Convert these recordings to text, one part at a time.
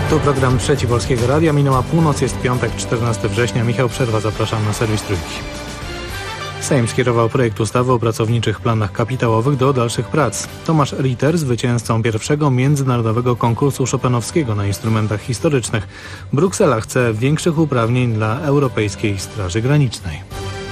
To program Trzeci Polskiego Radia. Minęła północ, jest piątek, 14 września. Michał Przerwa, zapraszam na serwis Trójki. Sejm skierował projekt ustawy o pracowniczych planach kapitałowych do dalszych prac. Tomasz Ritter, zwycięzcą pierwszego międzynarodowego konkursu chopinowskiego na instrumentach historycznych. Bruksela chce większych uprawnień dla Europejskiej Straży Granicznej.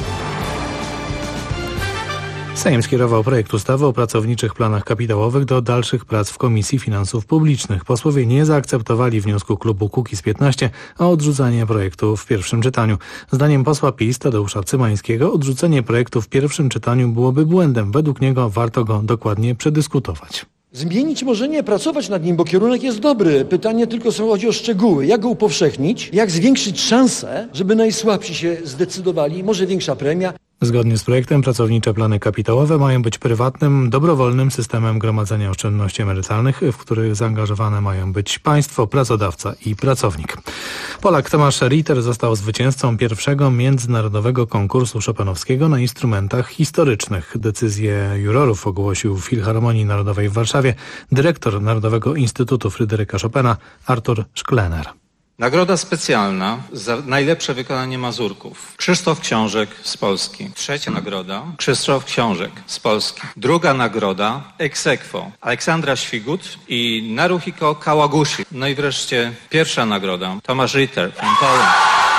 Sejm skierował projekt ustawy o pracowniczych planach kapitałowych do dalszych prac w Komisji Finansów Publicznych. Posłowie nie zaakceptowali wniosku klubu Kukiz15 o odrzucenie projektu w pierwszym czytaniu. Zdaniem posła PiS Tadeusza Cymańskiego odrzucenie projektu w pierwszym czytaniu byłoby błędem. Według niego warto go dokładnie przedyskutować. Zmienić może nie, pracować nad nim, bo kierunek jest dobry. Pytanie tylko chodzi o szczegóły. Jak go upowszechnić? Jak zwiększyć szanse, żeby najsłabsi się zdecydowali? Może większa premia? Zgodnie z projektem pracownicze plany kapitałowe mają być prywatnym, dobrowolnym systemem gromadzenia oszczędności emerytalnych, w których zaangażowane mają być państwo, pracodawca i pracownik. Polak Tomasz Ritter został zwycięzcą pierwszego międzynarodowego konkursu chopinowskiego na instrumentach historycznych. Decyzję jurorów ogłosił w Filharmonii Narodowej w Warszawie dyrektor Narodowego Instytutu Fryderyka Chopina Artur Szklener. Nagroda specjalna za najlepsze wykonanie mazurków. Krzysztof Książek z Polski. Trzecia nagroda Krzysztof Książek z Polski. Druga nagroda ex aequo Aleksandra Świgut i Naruhiko Kawaguchi. No i wreszcie pierwsza nagroda Tomasz Ritter from Poland.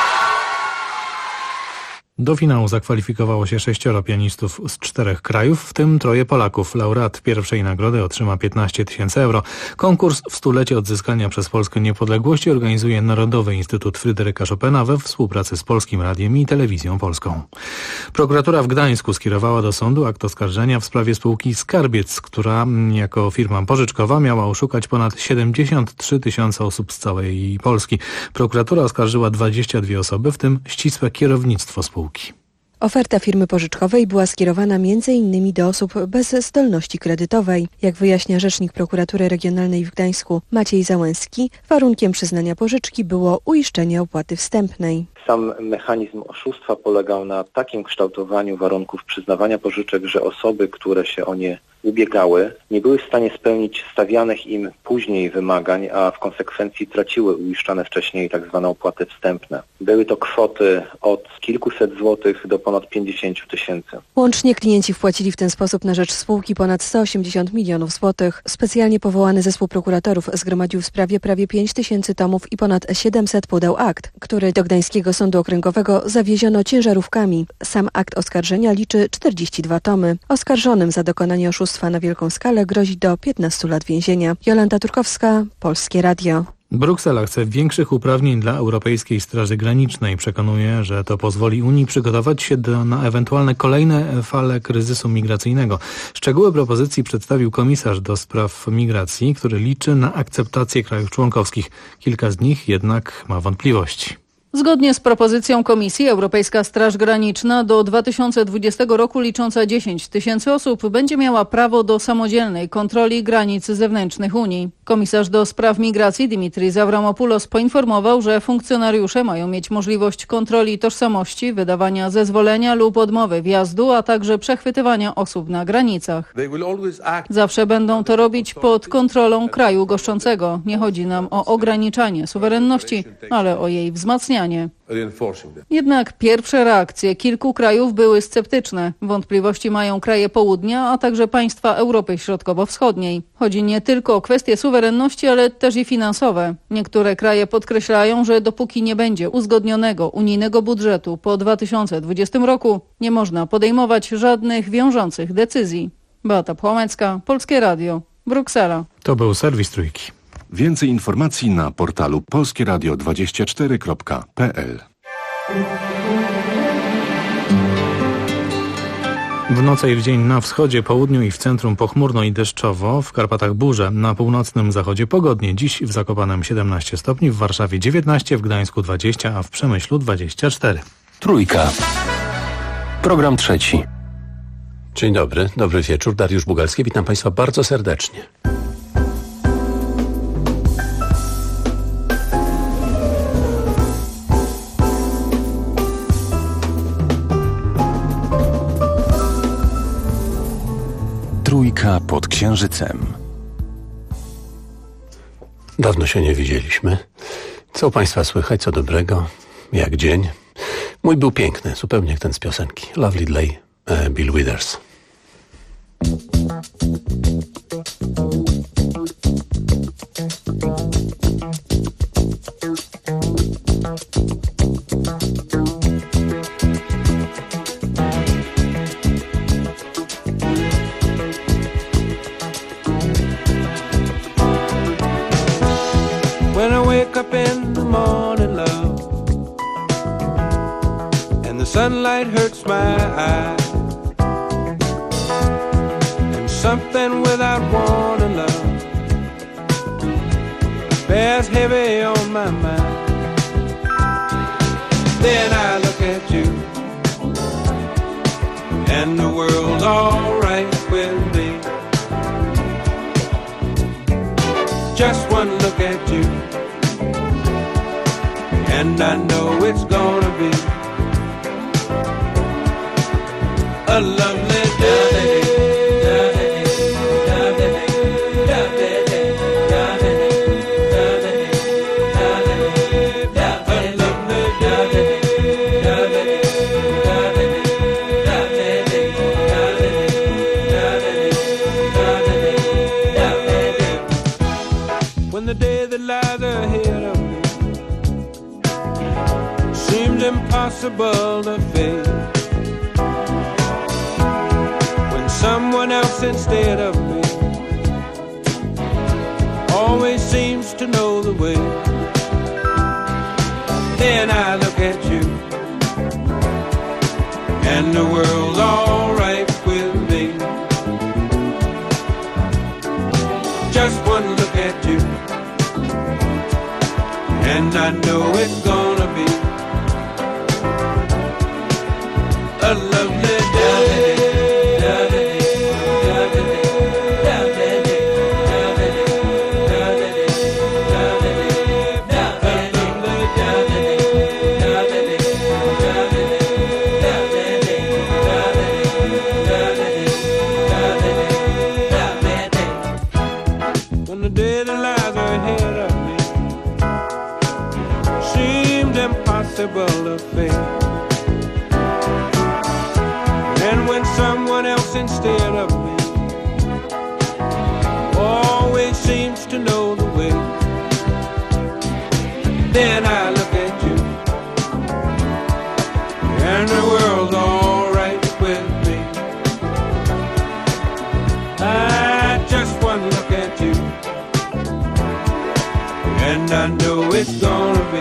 Do finału zakwalifikowało się 6 pianistów z 4 krajów, w tym 3 Polaków. Laureat pierwszej nagrody otrzyma 15 000 euro. Konkurs w stulecie odzyskania przez Polskę niepodległości organizuje Narodowy Instytut Fryderyka Chopina we współpracy z Polskim Radiem i Telewizją Polską. Prokuratura w Gdańsku skierowała do sądu akt oskarżenia w sprawie spółki Skarbiec, która jako firma pożyczkowa miała oszukać ponad 73 000 osób z całej Polski. Prokuratura oskarżyła 22 osoby, w tym ścisłe kierownictwo spółki. Oferta firmy pożyczkowej była skierowana m.in. do osób bez zdolności kredytowej. Jak wyjaśnia rzecznik prokuratury regionalnej w Gdańsku Maciej Załęski, warunkiem przyznania pożyczki było uiszczenie opłaty wstępnej. Sam mechanizm oszustwa polegał na takim kształtowaniu warunków przyznawania pożyczek, że osoby, które się o nie ubiegały, nie były w stanie spełnić stawianych im później wymagań, a w konsekwencji traciły uiszczane wcześniej tzw. opłaty wstępne. Były to kwoty od kilkuset złotych do ponad 50 000. Łącznie klienci wpłacili w ten sposób na rzecz spółki ponad 180 milionów złotych. Specjalnie powołany zespół prokuratorów zgromadził w sprawie prawie 5 000 tomów i ponad 700 pudeł akt, które do Gdańskiego Sądu Okręgowego zawieziono ciężarówkami. Sam akt oskarżenia liczy 42 tomy. Oskarżonym za dokonanie oszustwa na wielką skalę grozi do 15 lat więzienia. Jolanta Turkowska, Polskie Radio. Bruksela chce większych uprawnień dla Europejskiej Straży Granicznej. Przekonuje, że to pozwoli Unii przygotować się na ewentualne kolejne fale kryzysu migracyjnego. Szczegóły propozycji przedstawił komisarz do spraw migracji, który liczy na akceptację krajów członkowskich. Kilka z nich jednak ma wątpliwości. Zgodnie z propozycją Komisji, Europejska Straż Graniczna do 2020 roku licząca 10 000 osób będzie miała prawo do samodzielnej kontroli granic zewnętrznych Unii. Komisarz do spraw migracji Dimitris Avramopoulos poinformował, że funkcjonariusze mają mieć możliwość kontroli tożsamości, wydawania zezwolenia lub odmowy wjazdu, a także przechwytywania osób na granicach. Zawsze będą to robić pod kontrolą kraju goszczącego. Nie chodzi nam o ograniczanie suwerenności, ale o jej wzmacnianie. Jednak pierwsze reakcje kilku krajów były sceptyczne. Wątpliwości mają kraje południa, a także państwa Europy Środkowo-Wschodniej. Chodzi nie tylko o kwestie suwerenności, ale też i finansowe. Niektóre kraje podkreślają, że dopóki nie będzie uzgodnionego unijnego budżetu po 2020 roku, nie można podejmować żadnych wiążących decyzji. Beata Płomecka, Polskie Radio, Bruksela. To był serwis Trójki. Więcej informacji na portalu polskieradio24.pl. W nocy i w dzień na wschodzie, południu i w centrum pochmurno i deszczowo, w Karpatach burze, na północnym zachodzie pogodnie. Dziś w Zakopanem 17 stopni, w Warszawie 19, w Gdańsku 20, a w Przemyślu 24. Trójka. Program trzeci. Dzień dobry, dobry wieczór. Dariusz Bugalski, witam Państwa bardzo serdecznie. Trójka pod Księżycem. Dawno się nie widzieliśmy. Co u Państwa słychać, co dobrego, jak dzień? Mój był piękny, zupełnie jak ten z piosenki. Lovely Day, Bill Withers. When I wake up in the morning, love, and the sunlight hurts my eyes, and something without warning, love, bears heavy on my mind. Then I look at you, and the world's alright with me. Just one look at you, and I know it's gonna be a lovely day. When the day that lies ahead of me seems impossible to face, when someone else instead of me always seems to know the way, then I look at you, and the world's alright with me. Just one look at you, and I know it's gonna be a lovely day. When the day that lies ahead of me seems impossible to face, and when someone else instead of me always seems to know the way, then I look at you, and the world's alright with me. I just one look at you, and I know it's gonna be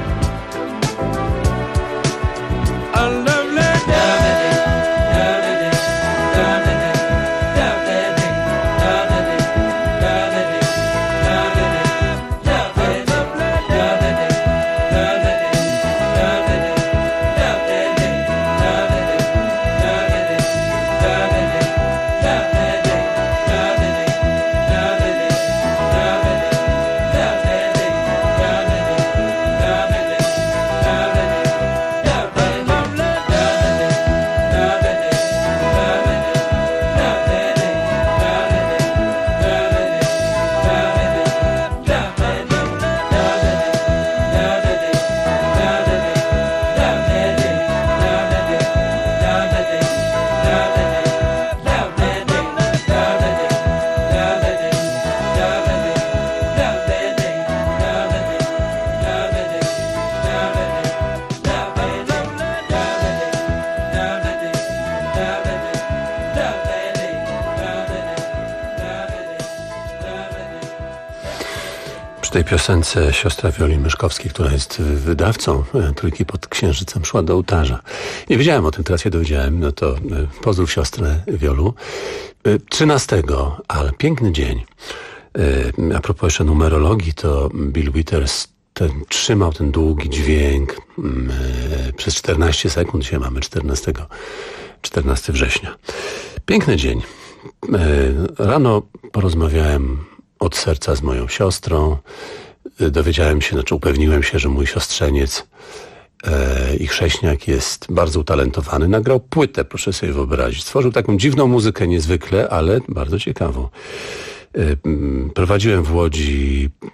a lovely day. W tej piosence siostra Wioli Myszkowskiej, która jest wydawcą Trójki pod Księżycem, szła do ołtarza. Nie wiedziałem o tym, teraz się dowiedziałem, no to pozdrów siostrę Wiolu. 13, ale piękny dzień. A propos jeszcze numerologii, to Bill Withers trzymał ten długi dźwięk przez 14 sekund. Dzisiaj mamy 14 września. Piękny dzień. Rano porozmawiałem od serca z moją siostrą. Dowiedziałem się, upewniłem się, że mój siostrzeniec i chrześniak jest bardzo utalentowany. Nagrał płytę, proszę sobie wyobrazić. Stworzył taką dziwną muzykę niezwykle, ale bardzo ciekawą. Prowadziłem w Łodzi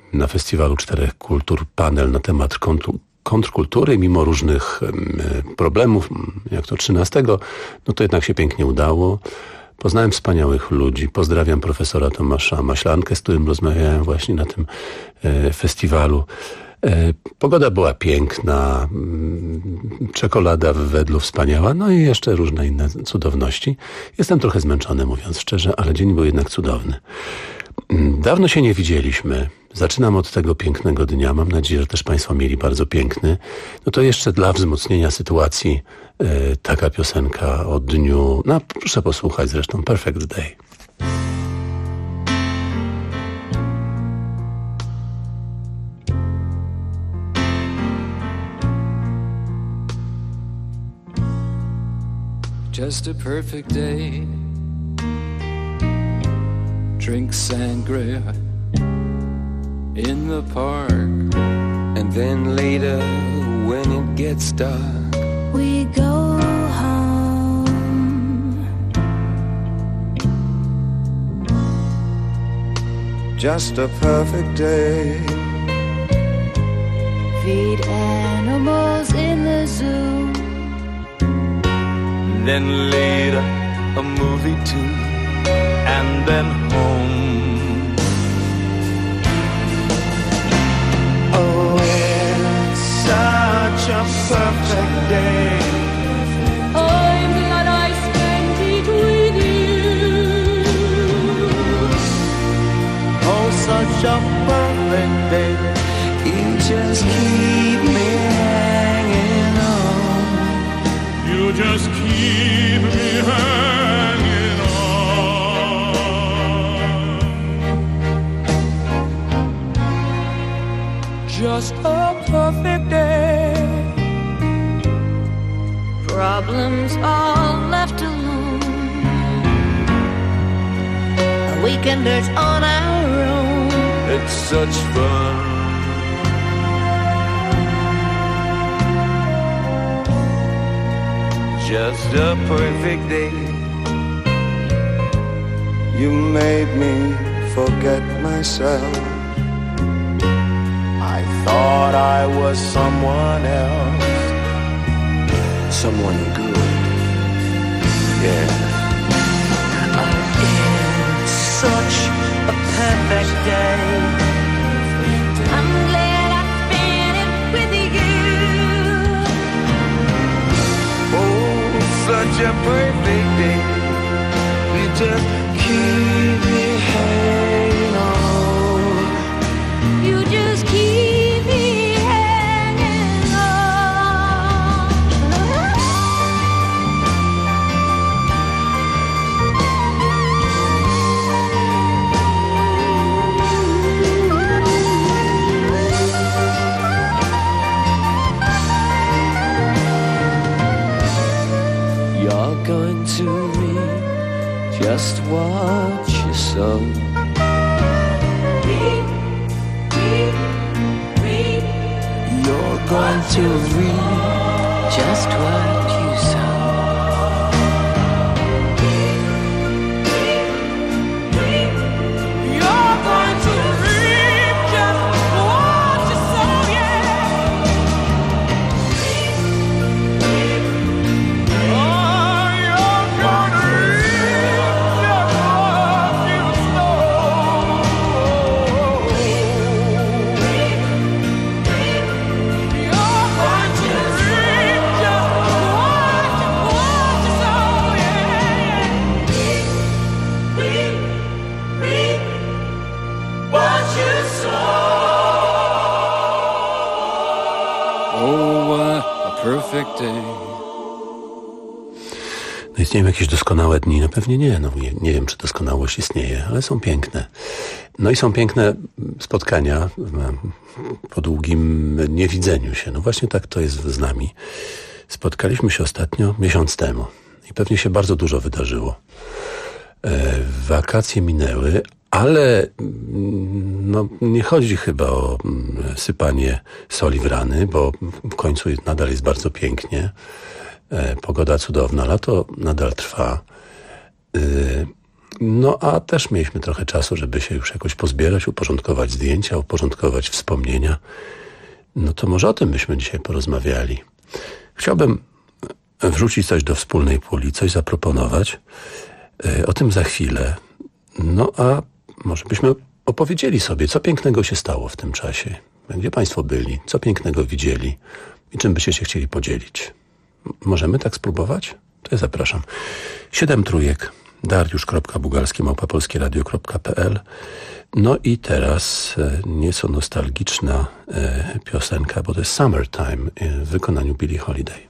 na Festiwalu Czterech Kultur panel na temat kontrkultury, mimo różnych problemów, jak to 13, no to jednak się pięknie udało. Poznałem wspaniałych ludzi. Pozdrawiam profesora Tomasza Maślankę, z którym rozmawiałem właśnie na tym festiwalu. Pogoda była piękna, czekolada w Wedlu wspaniała, no i jeszcze różne inne cudowności. Jestem trochę zmęczony, mówiąc szczerze, ale dzień był jednak cudowny. Dawno się nie widzieliśmy. Zaczynam od tego pięknego dnia. Mam nadzieję, że też Państwo mieli bardzo piękny. No to jeszcze dla wzmocnienia sytuacji taka piosenka o dniu. No proszę posłuchać zresztą. Perfect Day. Just a perfect day. Drink sangria in the park, and then later when it gets dark, we go home. Just a perfect day. Feed animals in the zoo, then later a movie too, and then home. Oh, it's such a perfect day. I'm glad I spent it with you. Oh, such a perfect day. You just keep me hanging on. You just keep me hanging on. Just a perfect day. Problems all left alone. A weekenders on our own. It's such fun. Just a perfect day. You made me forget myself. I thought I was someone else, someone good. Yeah. It's such a perfect day. I'm glad I spent it with you. Oh, such a perfect day. You just keep me hanging on. You just keep me hanging on. You're going to reap just what you sow. You're going to reap just what you sow. You're going to reap just what you sow, yeah. Oh, you're going to reap just what you sow. You're going to reap just what you sow, yeah. Reap what you sow. Oh, what a perfect day. No istnieją jakieś doskonałe dni? No pewnie nie. No nie wiem, czy doskonałość istnieje, ale są piękne. No i są piękne spotkania po długim niewidzeniu się. No właśnie tak to jest z nami. Spotkaliśmy się ostatnio miesiąc temu i pewnie się bardzo dużo wydarzyło. Wakacje minęły, ale no, nie chodzi chyba o sypanie soli w rany, bo w końcu nadal jest bardzo pięknie. Pogoda cudowna, lato nadal trwa. No a też mieliśmy trochę czasu, żeby się już jakoś pozbierać, uporządkować zdjęcia, uporządkować wspomnienia. No to może o tym byśmy dzisiaj porozmawiali. Chciałbym wrzucić coś do wspólnej puli, coś zaproponować. O tym za chwilę. No a może byśmy opowiedzieli sobie, co pięknego się stało w tym czasie. Gdzie państwo byli? Co pięknego widzieli? I czym byście się chcieli podzielić? Możemy tak spróbować? To ja zapraszam. 7 trójek. dariusz.bugalski@polskieradio.pl. No i teraz nieco nostalgiczna piosenka, bo to jest Summertime w wykonaniu Billie Holiday.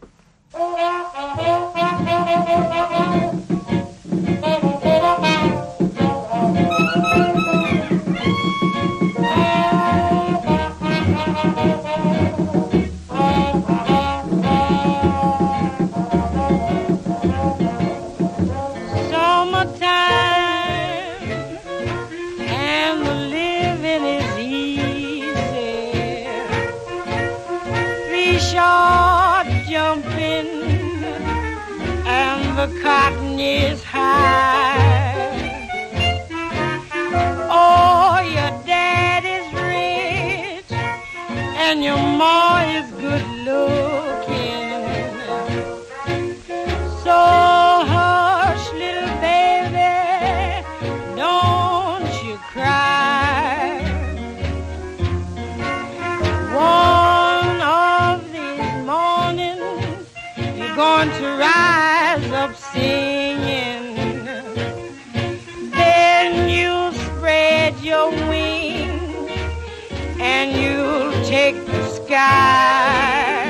The cotton is high. Oh, your dad is rich and your ma is good looking. So hush, little baby, don't you cry. One of these mornings you're going to rise up singing, then you'll spread your wings and you'll take the sky.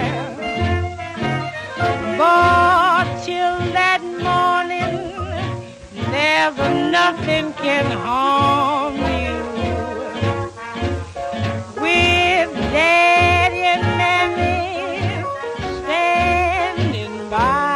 But till that morning, never nothing can harm you. With Daddy and Mammy standing by.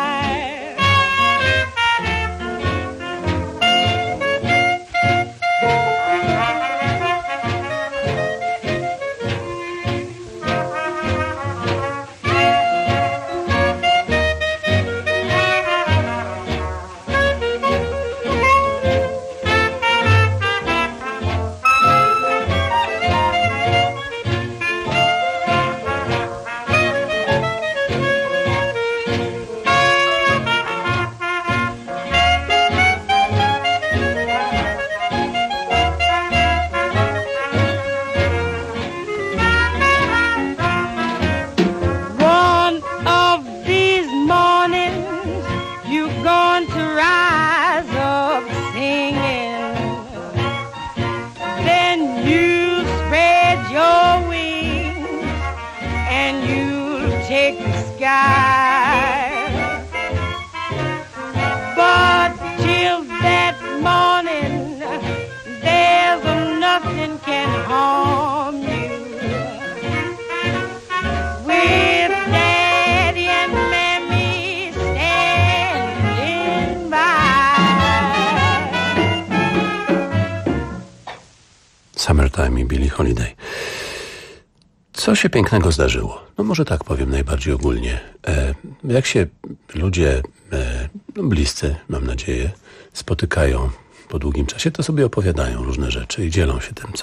Summertime i Billie Holiday. Co się pięknego zdarzyło? No może tak powiem najbardziej ogólnie. Jak się ludzie bliscy, mam nadzieję, spotykają po długim czasie, to sobie opowiadają różne rzeczy i dzielą się tym,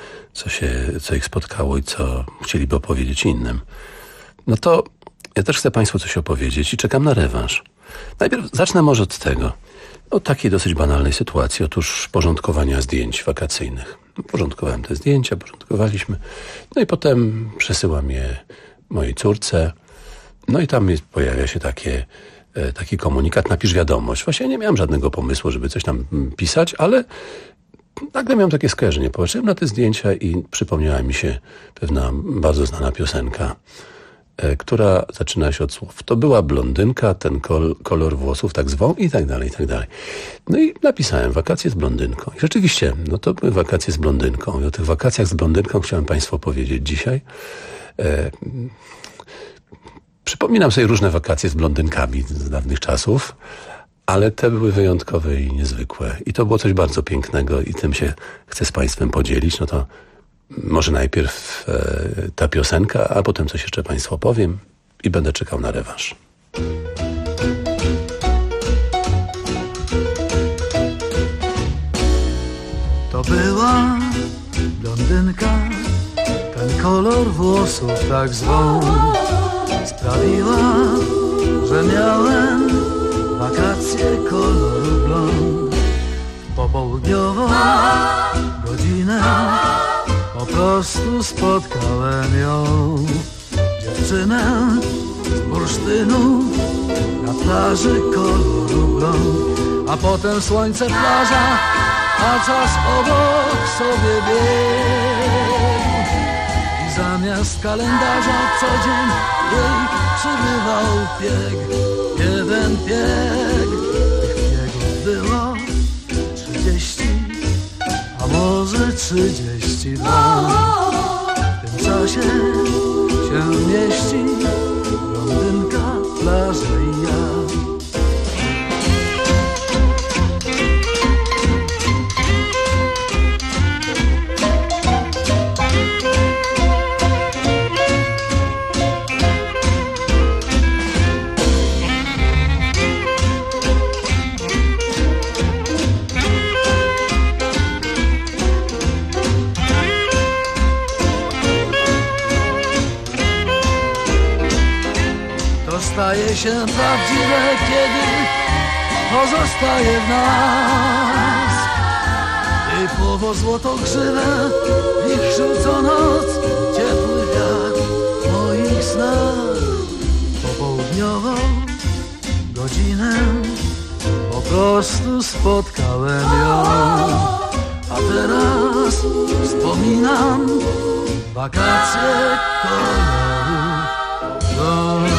co ich spotkało i co chcieliby opowiedzieć innym. No to ja też chcę Państwu coś opowiedzieć i czekam na rewanż. Najpierw zacznę może od tego. Od takiej dosyć banalnej sytuacji. Otóż porządkowania zdjęć wakacyjnych. Porządkowałem te zdjęcia, porządkowaliśmy. No i potem przesyłam je mojej córce. No i tam pojawia się taki komunikat, napisz wiadomość. Właśnie nie miałem żadnego pomysłu, żeby coś tam pisać, ale nagle miałem takie skojarzenie. Popatrzyłem na te zdjęcia i przypomniała mi się pewna bardzo znana piosenka, która zaczyna się od słów. To była blondynka, ten kolor włosów tak zwą i tak dalej, i tak dalej. No i napisałem wakacje z blondynką. I rzeczywiście, no to były wakacje z blondynką. I o tych wakacjach z blondynką chciałem Państwu opowiedzieć dzisiaj. Przypominam sobie różne wakacje z blondynkami z dawnych czasów, ale te były wyjątkowe i niezwykłe. I to było coś bardzo pięknego i tym się chcę z Państwem podzielić. No to może najpierw ta piosenka, a potem coś jeszcze Państwu opowiem i będę czekał na rewanż. była blondynka, ten kolor włosów tak zwą sprawiła, że miałem wakacje koloru blond. W popołudniową godzinę po prostu spotkałem ją, dziewczynę z bursztynu na plaży koloru blond. A potem słońce, plaża, a czas obok sobie biegł. I zamiast kalendarza co dzień jej przybywał bieg. Jeden bieg, tych biegów było 30, a może 32. W tym czasie się mieści blondynka, plaża i ja. Staje się prawdziwe, kiedy pozostaje w nas typowo złotogrzywe, ich rzuco noc, ciepły wiatr moich snach. Popołudniową godzinę po prostu spotkałem ją, a teraz wspominam wakacje koloru blond.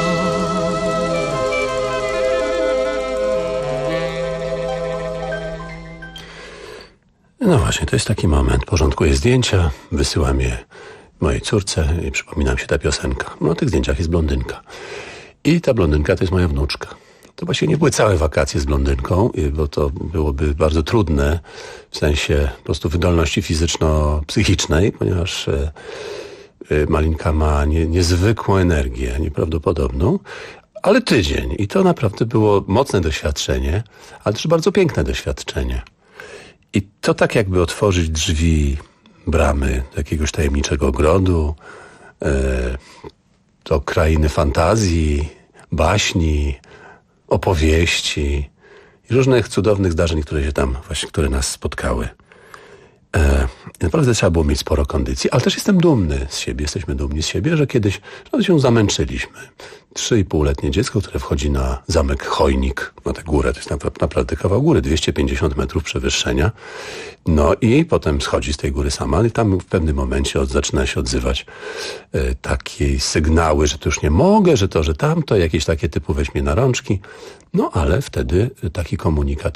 No właśnie, to jest taki moment. Porządkuję zdjęcia, wysyłam je mojej córce i przypomina mi się ta piosenka. No, na tych zdjęciach jest blondynka. I ta blondynka to jest moja wnuczka. To właściwie nie były całe wakacje z blondynką, bo to byłoby bardzo trudne w sensie po prostu wydolności fizyczno-psychicznej, ponieważ Malinka ma niezwykłą energię, nieprawdopodobną. Ale tydzień. I to naprawdę było mocne doświadczenie, ale też bardzo piękne doświadczenie. I to tak jakby otworzyć drzwi, bramy do jakiegoś tajemniczego ogrodu, do krainy fantazji, baśni, opowieści i różnych cudownych zdarzeń, które się tam właśnie, które nas spotkały. Naprawdę trzeba było mieć sporo kondycji, ale też jestem dumny z siebie, jesteśmy dumni z siebie, że kiedyś się zamęczyliśmy. 3,5-letnie dziecko, które wchodzi na zamek Chojnik, na tę górę, to jest naprawdę kawał góry, 250 metrów przewyższenia. No i potem schodzi z tej góry sama i tam w pewnym momencie zaczyna się odzywać takie sygnały, że to już nie mogę, że to, że tamto, jakieś takie typu weź mnie na rączki. No ale wtedy taki komunikat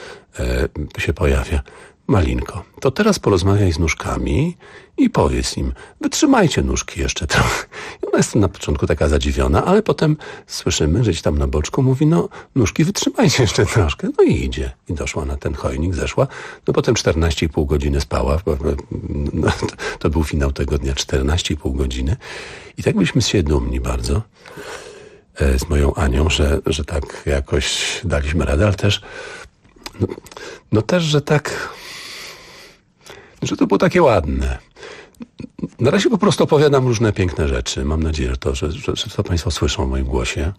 się pojawia. Malinko, to teraz porozmawiaj z nóżkami i powiedz im, wytrzymajcie nóżki jeszcze trochę. I ona jest na początku taka zadziwiona, ale potem słyszymy, że gdzieś tam na boczku mówi, no nóżki wytrzymajcie jeszcze troszkę. No i idzie. I doszła na ten Chojnik, zeszła. No potem 14,5 godziny spała. No, to był finał tego dnia, 14,5 godziny. I tak byliśmy z siebie dumni bardzo. Z moją Anią, że tak jakoś daliśmy radę, ale też też, że tak... że to było takie ładne. Na razie po prostu opowiadam różne piękne rzeczy. Mam nadzieję, że to Państwo słyszą w moim głosie.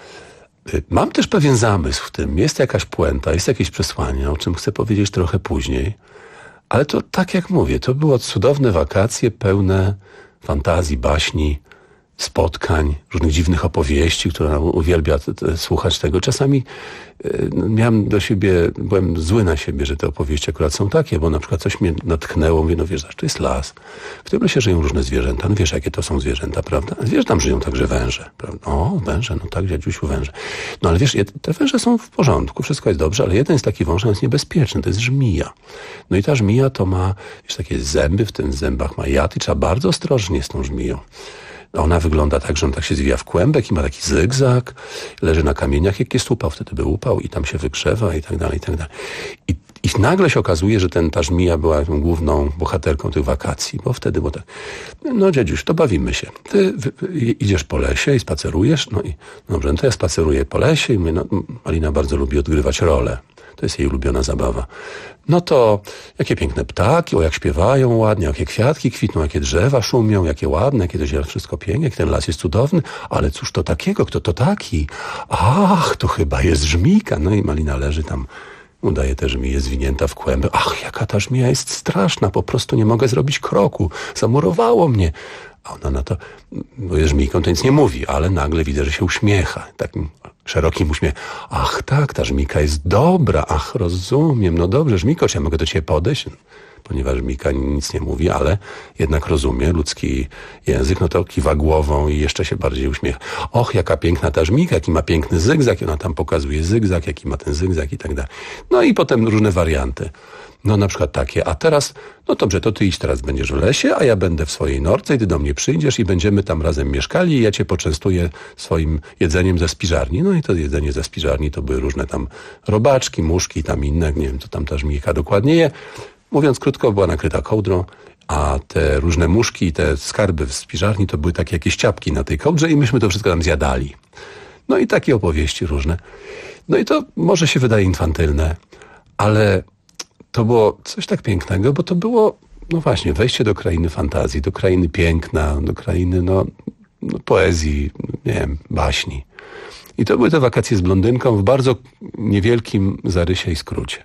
Mam też pewien zamysł w tym. Jest jakaś puenta, jest jakieś przesłanie, o czym chcę powiedzieć trochę później. Ale to tak jak mówię, to było cudowne wakacje pełne fantazji, baśni, spotkań, różnych dziwnych opowieści, która uwielbia słuchać tego. Czasami miałem do siebie, byłem zły na siebie, że te opowieści akurat są takie, bo na przykład coś mnie natchnęło, mówię, no wiesz, to jest las. W tym lesie żyją różne zwierzęta. No wiesz, jakie to są zwierzęta, prawda? Wiesz, tam żyją także węże, prawda? O, węże, no tak, dziadziusiu, węże. No ale wiesz, te węże są w porządku, wszystko jest dobrze, ale jeden jest taki wąż, on jest niebezpieczny, to jest żmija. No i ta żmija to ma już takie zęby, w tym zębach ma jad i trzeba bardzo ostrożnie z tą żmiją. Ona wygląda tak, że on tak się zwija w kłębek i ma taki zygzak, leży na kamieniach, jak jest upał, wtedy by upał i tam się wygrzewa i tak dalej, i tak dalej. I nagle się okazuje, że ta żmija była tą główną bohaterką tych wakacji, bo wtedy było tak, no dziadziuś, to bawimy się. Ty idziesz po lesie i spacerujesz, no i dobrze, no to ja spaceruję po lesie i mówię, no Malina bardzo lubi odgrywać rolę. To jest jej ulubiona zabawa. No to jakie piękne ptaki, jak śpiewają ładnie, jakie kwiatki kwitną, jakie drzewa szumią, jakie ładne, jakie to zielone, wszystko pięknie, jak ten las jest cudowny, ale cóż to takiego, kto to taki? Ach, to chyba jest żmijka. No i Malina leży tam, udaje tę żmiję zwinięta w kłęby. Ach, jaka ta żmija jest straszna, po prostu nie mogę zrobić kroku, zamurowało mnie. A ona na to, bo jest żmijką, to nic nie mówi, ale nagle widzę, że się uśmiecha. Takim szerokim uśmiechem. Ach tak, ta żmijka jest dobra, ach rozumiem, no dobrze, żmijko, czy ja mogę do ciebie podejść? Ponieważ żmijka nic nie mówi, ale jednak rozumie ludzki język, no to kiwa głową i jeszcze się bardziej uśmiecha. Och, jaka piękna ta żmijka, jaki ma piękny zygzak, i ona tam pokazuje zygzak, jaki ma ten zygzak i tak dalej. No i potem różne warianty. No na przykład takie, a teraz, no dobrze, to ty idź teraz będziesz w lesie, a ja będę w swojej norce i ty do mnie przyjdziesz i będziemy tam razem mieszkali i ja cię poczęstuję swoim jedzeniem ze spiżarni. No i to jedzenie ze spiżarni to były różne tam robaczki, muszki i tam inne, nie wiem, co tam ta żmijka dokładnie je. Mówiąc krótko, była nakryta kołdrą, a te różne muszki i te skarby w spiżarni to były takie jakieś ciapki na tej kołdrze i myśmy to wszystko tam zjadali. No i takie opowieści różne. No i to może się wydaje infantylne, ale to było coś tak pięknego, bo to było, no właśnie, wejście do krainy fantazji, do krainy piękna, do krainy, no poezji, nie wiem, baśni. I to były te wakacje z blondynką w bardzo niewielkim zarysie i skrócie.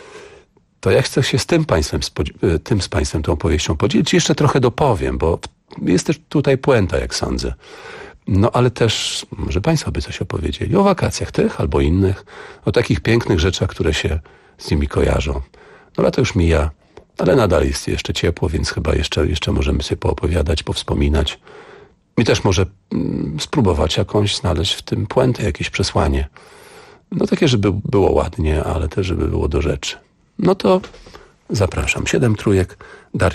To ja chcę się z tym państwem tą opowieścią podzielić. Jeszcze trochę dopowiem, bo jest też tutaj puenta, jak sądzę. No ale też może państwo by coś opowiedzieli o wakacjach tych albo innych, o takich pięknych rzeczach, które się z nimi kojarzą. No lato już mija, ale nadal jest jeszcze ciepło, więc chyba jeszcze możemy sobie poopowiadać, powspominać. I też może spróbować jakąś znaleźć w tym puentę, jakieś przesłanie. No takie, żeby było ładnie, ale też, żeby było do rzeczy. No to zapraszam. 7 trójek,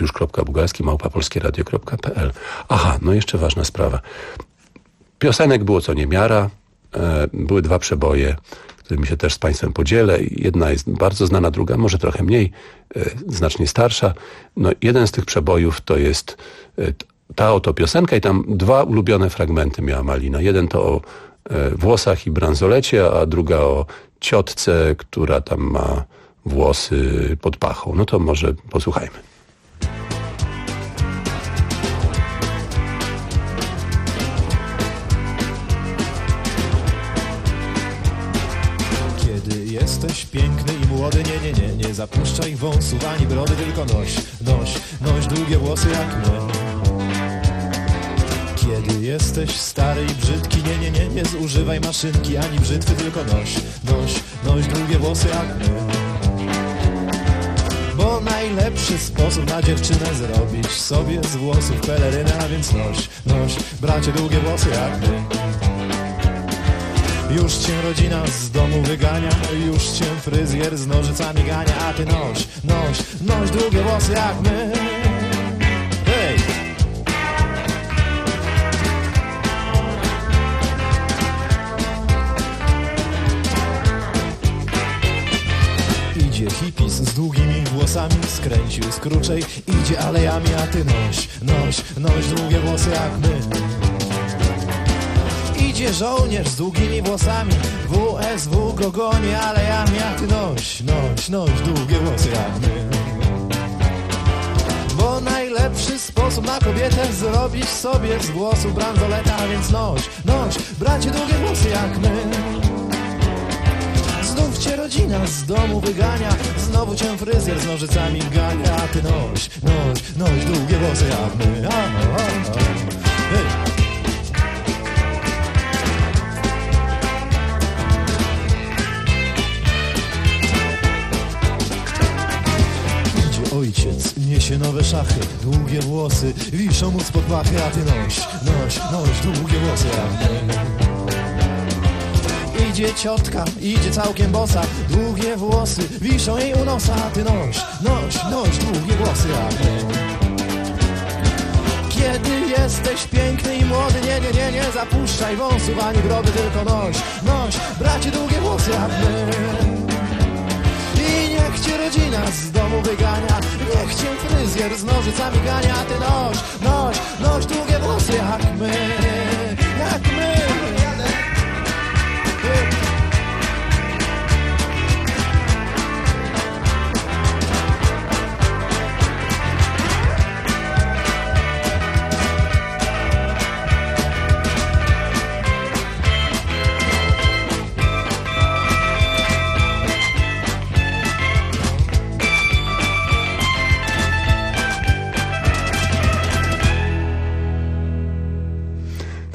dariusz.bugalski@polskieradio.pl. Aha, no jeszcze ważna sprawa. Piosenek było co niemiara. Były 2 przeboje, którymi się też z państwem podzielę. Jedna jest bardzo znana, druga może trochę mniej, znacznie starsza. No jeden z tych przebojów to jest ta oto piosenka i tam 2 ulubione fragmenty miała Malina. Jeden to o włosach i bransolecie, a druga o ciotce, która tam ma włosy pod pachą. No to może posłuchajmy. Kiedy jesteś piękny i młody, nie zapuszczaj wąsów ani brody, tylko noś długie włosy jak my. Kiedy jesteś stary i brzydki, nie zużywaj maszynki ani brzytwy, tylko noś długie włosy jak my. Bo najlepszy sposób na dziewczynę zrobić sobie z włosów pelerynę, a więc noś, bracie, długie włosy jak my. Już cię rodzina z domu wygania, już cię fryzjer z nożycami gania, a ty noś długie włosy jak my. Hej! Idzie hipis z długimi włosami, skręcił z kruczej, idzie alejami, a ty noś długie włosy jak my. Idzie żołnierz z długimi włosami, WSW go goni alejami, a ty noś długie włosy jak my. Bo najlepszy sposób na kobietę zrobić sobie z włosów bransoleta, a więc noś, bracie, długie włosy jak my. Znów cię rodzina z domu wygania, znowu cię fryzjer z nożycami gania, a ty noś długie włosy jak my. Hey. Ojciec niesie nowe szachy, długie włosy wiszą mu spod pachy, a ty noś długie włosy jak my. Idzie ciotka, idzie całkiem bosa, długie włosy wiszą jej u nosa, a ty noś długie włosy jak my. Kiedy jesteś piękny i młody, nie zapuszczaj wąsów ani brody, tylko noś, bracie, długie włosy jak my. I niech cię rodzina z domu wygania, niech cię fryzjer z nożycami gania, a ty noś długie włosy jak my, jak my.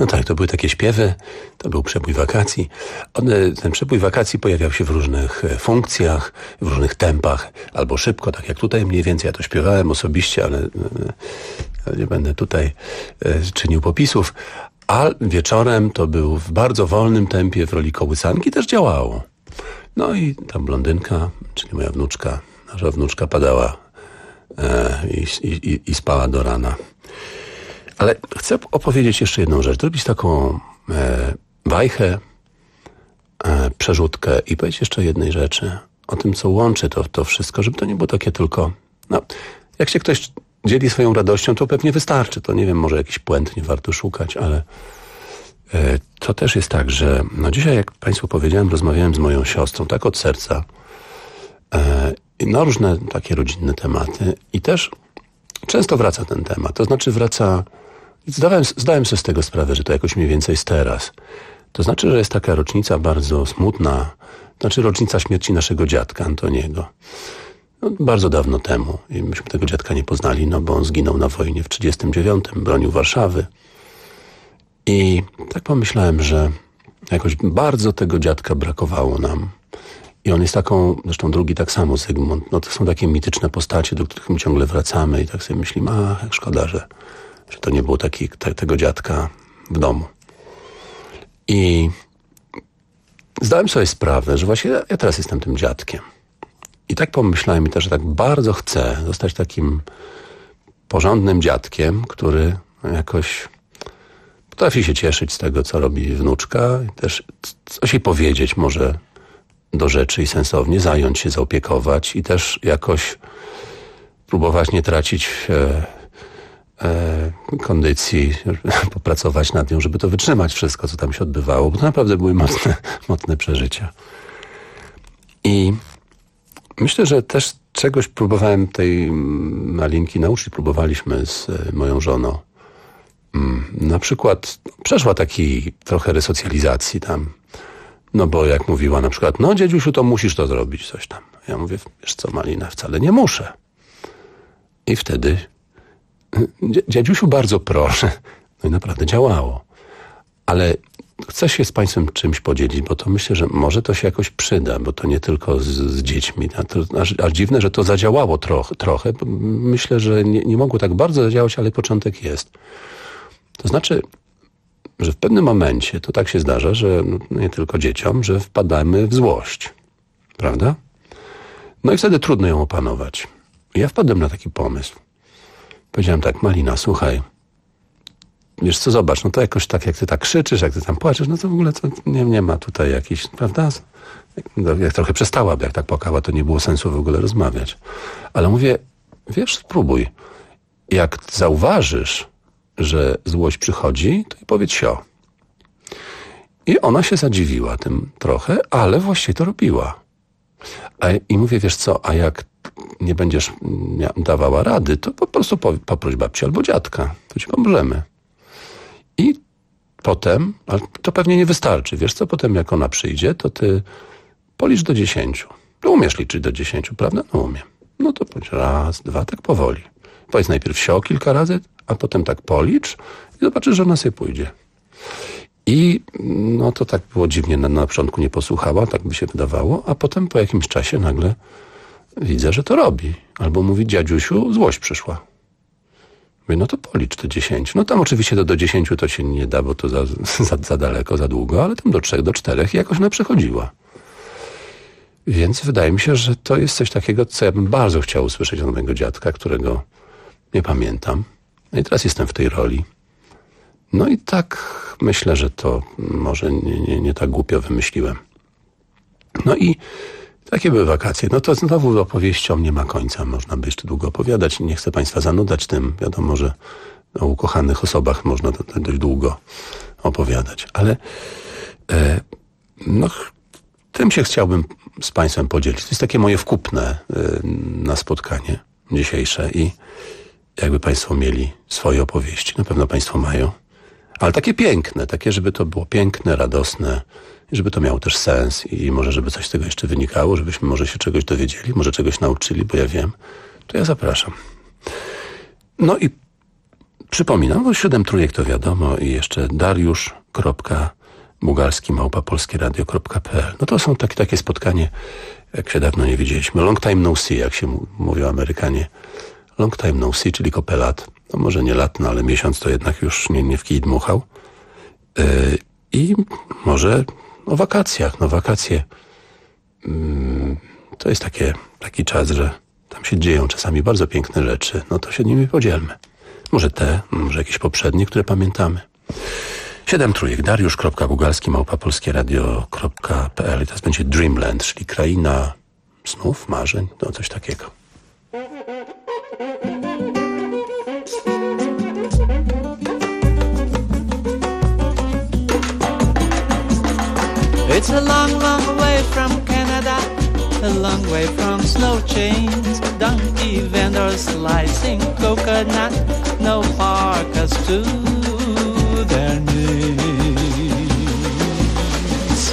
No tak, to były takie śpiewy, to był przebój wakacji. Ten przebój wakacji pojawiał się w różnych funkcjach, w różnych tempach, albo szybko, tak jak tutaj mniej więcej. Ja to śpiewałem osobiście, ale nie będę tutaj czynił popisów. A wieczorem to był w bardzo wolnym tempie w roli kołysanki, też działało. No i ta blondynka, czyli moja wnuczka, nasza wnuczka padała i spała do rana. Ale chcę opowiedzieć jeszcze jedną rzecz. Zrobić taką wajchę, przerzutkę i powiedzieć jeszcze o jednej rzeczy. O tym, co łączy to wszystko, żeby to nie było takie tylko... No, jak się ktoś dzieli swoją radością, to pewnie wystarczy. To nie wiem, może jakiś puent nie warto szukać, ale to też jest tak, że no dzisiaj, jak Państwu powiedziałem, rozmawiałem z moją siostrą, tak od serca, na różne takie rodzinne tematy i też często wraca ten temat. To znaczy wraca... Zdałem sobie z tego sprawę, że to jakoś mniej więcej jest teraz. To znaczy, że jest taka rocznica bardzo smutna, znaczy rocznica śmierci naszego dziadka Antoniego. No, bardzo dawno temu. I myśmy tego dziadka nie poznali, no bo on zginął na wojnie w 1939, bronił Warszawy. I tak pomyślałem, że jakoś bardzo tego dziadka brakowało nam. I on jest taką, zresztą drugi tak samo, Zygmunt. No to są takie mityczne postacie, do których my ciągle wracamy i tak sobie myślimy, jak szkoda, że to nie było tego dziadka w domu. I zdałem sobie sprawę, że właśnie ja teraz jestem tym dziadkiem. I tak pomyślałem też, że tak bardzo chcę zostać takim porządnym dziadkiem, który jakoś potrafi się cieszyć z tego, co robi wnuczka. I też coś jej powiedzieć może do rzeczy i sensownie, zająć się, zaopiekować i też jakoś próbować nie tracić kondycji, popracować nad nią, żeby to wytrzymać wszystko, co tam się odbywało, bo to naprawdę były mocne przeżycia. I myślę, że też czegoś próbowałem tej malinki nauczyć, próbowaliśmy z moją żoną. Na przykład przeszła taki trochę resocjalizacji tam, no bo jak mówiła na przykład, no dziedziusiu, to musisz to zrobić, coś tam. Ja mówię, wiesz co, Malina, wcale nie muszę. I wtedy dziadziusiu, bardzo proszę. No i naprawdę działało. Ale chcę się z Państwem czymś podzielić, bo to myślę, że może to się jakoś przyda, bo to nie tylko z dziećmi. Aż dziwne, że to zadziałało trochę. Myślę, że nie mogło tak bardzo zadziałać, ale początek jest. To znaczy, że w pewnym momencie to tak się zdarza, że nie tylko dzieciom, że wpadamy w złość. Prawda? No i wtedy trudno ją opanować. I ja wpadłem na taki pomysł. Powiedziałem tak, Malina, słuchaj, wiesz co, zobacz, no to jakoś tak, jak ty tak krzyczysz, jak ty tam płaczesz, no to w ogóle to nie ma tutaj jakiejś, prawda? Jak trochę przestałaby, jak tak płakała, to nie było sensu w ogóle rozmawiać. Ale mówię, wiesz, spróbuj. Jak zauważysz, że złość przychodzi, to i powiedz sio. I ona się zadziwiła tym trochę, ale właściwie to robiła. I mówię, wiesz co, a jak nie będziesz dawała rady, to po prostu poproś babci albo dziadka, to ci pomożemy. I potem, ale to pewnie nie wystarczy, wiesz co, potem jak ona przyjdzie, to ty policz do 10. No umiesz liczyć do 10, prawda? No umiem. No to powiedz raz, dwa, tak powoli. Powiedz najpierw sio kilka razy, a potem tak policz i zobaczysz, że ona sobie pójdzie. I no to tak było dziwnie, na początku nie posłuchała, tak by się wydawało, a potem po jakimś czasie nagle widzę, że to robi. Albo mówi, dziadziusiu, złość przyszła. Mówię, no to policz do 10. No tam oczywiście do 10 to się nie da, bo to za daleko, za długo, ale tam do 3, do 4 i jakoś ona przechodziła. Więc wydaje mi się, że to jest coś takiego, co ja bym bardzo chciał usłyszeć od mojego dziadka, którego nie pamiętam. No i teraz jestem w tej roli. No i tak myślę, że to może nie tak głupio wymyśliłem. No i takie były wakacje. No to znowu opowieścią nie ma końca. Można by jeszcze długo opowiadać. Nie chcę Państwa zanudzać tym. Wiadomo, że o ukochanych osobach można dość długo opowiadać. Ale no, tym się chciałbym z Państwem podzielić. To jest takie moje wkupne na spotkanie dzisiejsze i jakby Państwo mieli swoje opowieści. Na pewno Państwo mają. Ale takie piękne, takie, żeby to było piękne, radosne, żeby to miało też sens i może, żeby coś z tego jeszcze wynikało, żebyśmy może się czegoś dowiedzieli, może czegoś nauczyli, bo ja wiem, to ja zapraszam. No i Przypominam, bo 7 trójek to wiadomo i jeszcze dariusz.bugalski@polskieradio.pl. No to są takie spotkanie, jak się dawno nie widzieliśmy. Long time no see, jak się mówią Amerykanie. Long time no see, czyli kopę lat. No może nie lat, no ale miesiąc to jednak już nie w kij dmuchał. I może o wakacjach. No wakacje to jest taki czas, że tam się dzieją czasami bardzo piękne rzeczy. No to się nimi podzielmy. Może może jakieś poprzednie, które pamiętamy. 7 trójek. Dariusz.bugalski@polskieradio.pl. I teraz będzie Dreamland, czyli kraina snów, marzeń, no coś takiego. It's a long, long way from Canada, a long way from snow chains, donkey vendors slicing coconut, no parkas to their knees.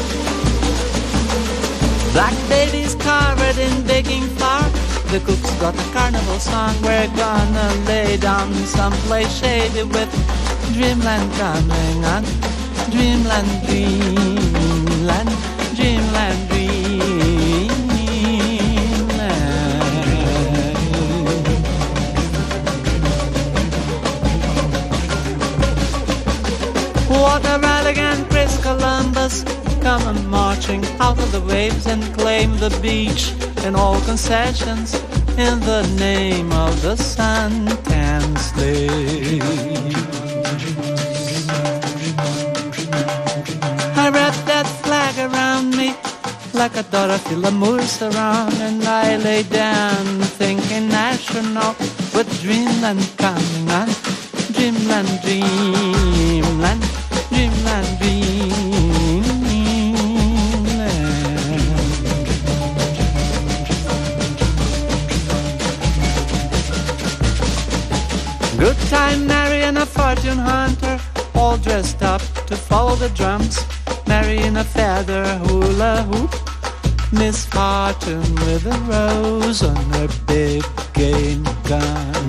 Black babies covered in baking flour, the cook's got a carnival song, we're gonna lay down someplace shady with Dreamland coming on, Dreamland, Dreamland, Dreamland, Dreamland. Walter Raleigh, Chris Columbus come a marching out of the waves and claim the beach and all concessions in the name of the suntan slave. I wrapped that flag around me like a Dorothy Lamour surround, and I lay down thinking national with Dreamland coming on, Dreamland, Dreamland, Dreamland, Dreamland. Good time Mary and a fortune hunter, all dressed up to follow the drums. Mary in a feather hula hoop, Miss Fortune with a rose on her big game gun.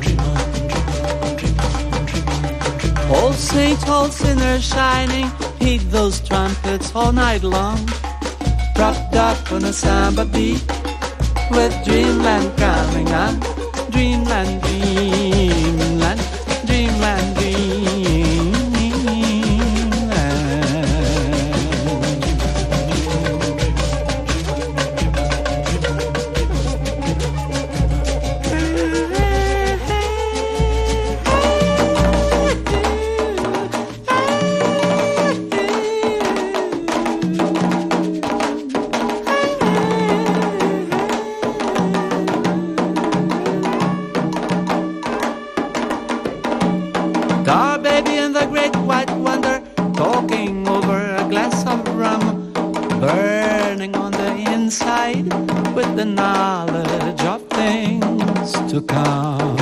Old saints, old sinners shining, heed those trumpets all night long. Propped up on a samba beat, with Dreamland coming on, Dreamland, Dreamland, Dreamland, Dreamland. With the knowledge of things to come.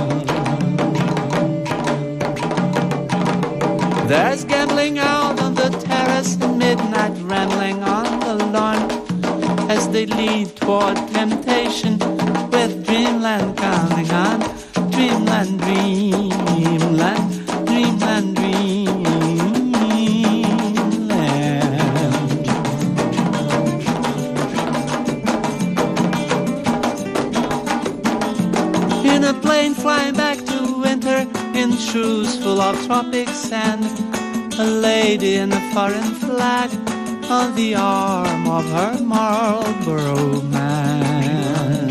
There's gambling out on the terrace, midnight rambling on the lawn, as they lead toward temptation with Dreamland coming on, Dreamland, Dreamland, Dreamland, Dreamland. In a plane flying back to winter, in shoes full of tropic sand, a lady in a foreign flag on the arm of her Marlboro man.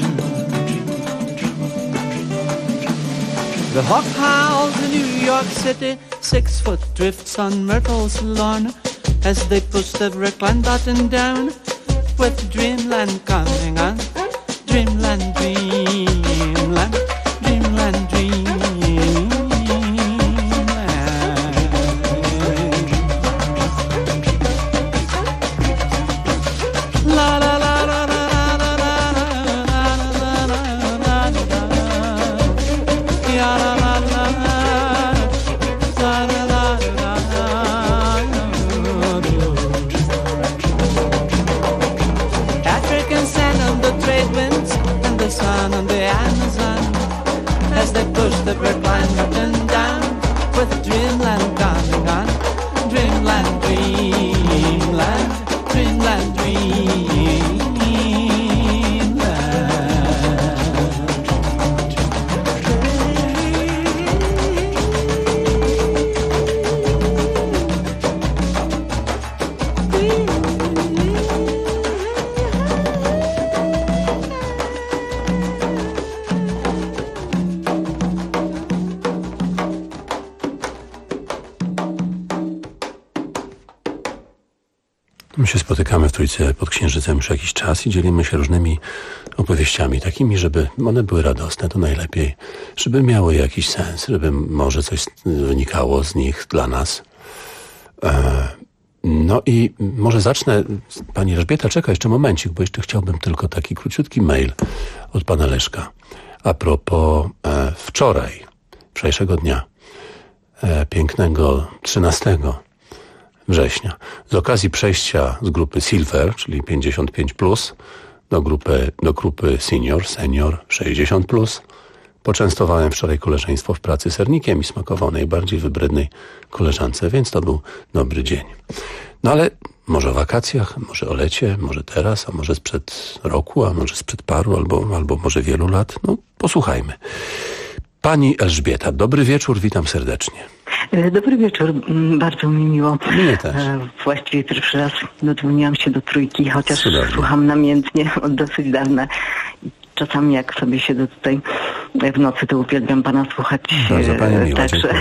The hawk howls in New York City, 6-foot drifts on Myrtle's lawn, as they push the reclined button down with Dreamland coming on, Dreamland, Dreamland, Dreamland, Dreamland. La la la la la la la la la la. Ya la la la la la la la. African sand on the trade winds and the sun on the Amazon, as they My się spotykamy w Trójce pod Księżycem już jakiś czas i dzielimy się różnymi opowieściami, takimi, żeby one były radosne, to najlepiej, żeby miały jakiś sens, żeby może coś wynikało z nich dla nas. No i może zacznę, pani Elżbieta, czeka jeszcze momencik, bo jeszcze chciałbym tylko taki króciutki mail od pana Leszka. A propos wczorajszego dnia, pięknego 13 września, z okazji przejścia z grupy Silver, czyli 55+, do grupy Senior 60+, poczęstowałem wczoraj koleżeństwo w pracy sernikiem i smakował najbardziej wybrednej koleżance, więc to był dobry dzień. No ale może o wakacjach, może o lecie, może teraz, a może sprzed roku, a może sprzed paru, albo może wielu lat. No, posłuchajmy. Pani Elżbieta, dobry wieczór, witam serdecznie. Dobry wieczór, bardzo mi miło. Mnie też. Właściwie pierwszy raz dodzwoniłam się do Trójki, chociaż Cudownie. Słucham namiętnie od dosyć dawna. Czasami jak sobie siedzę tutaj w nocy, to uwielbiam pana słuchać. Bardzo pani miła, także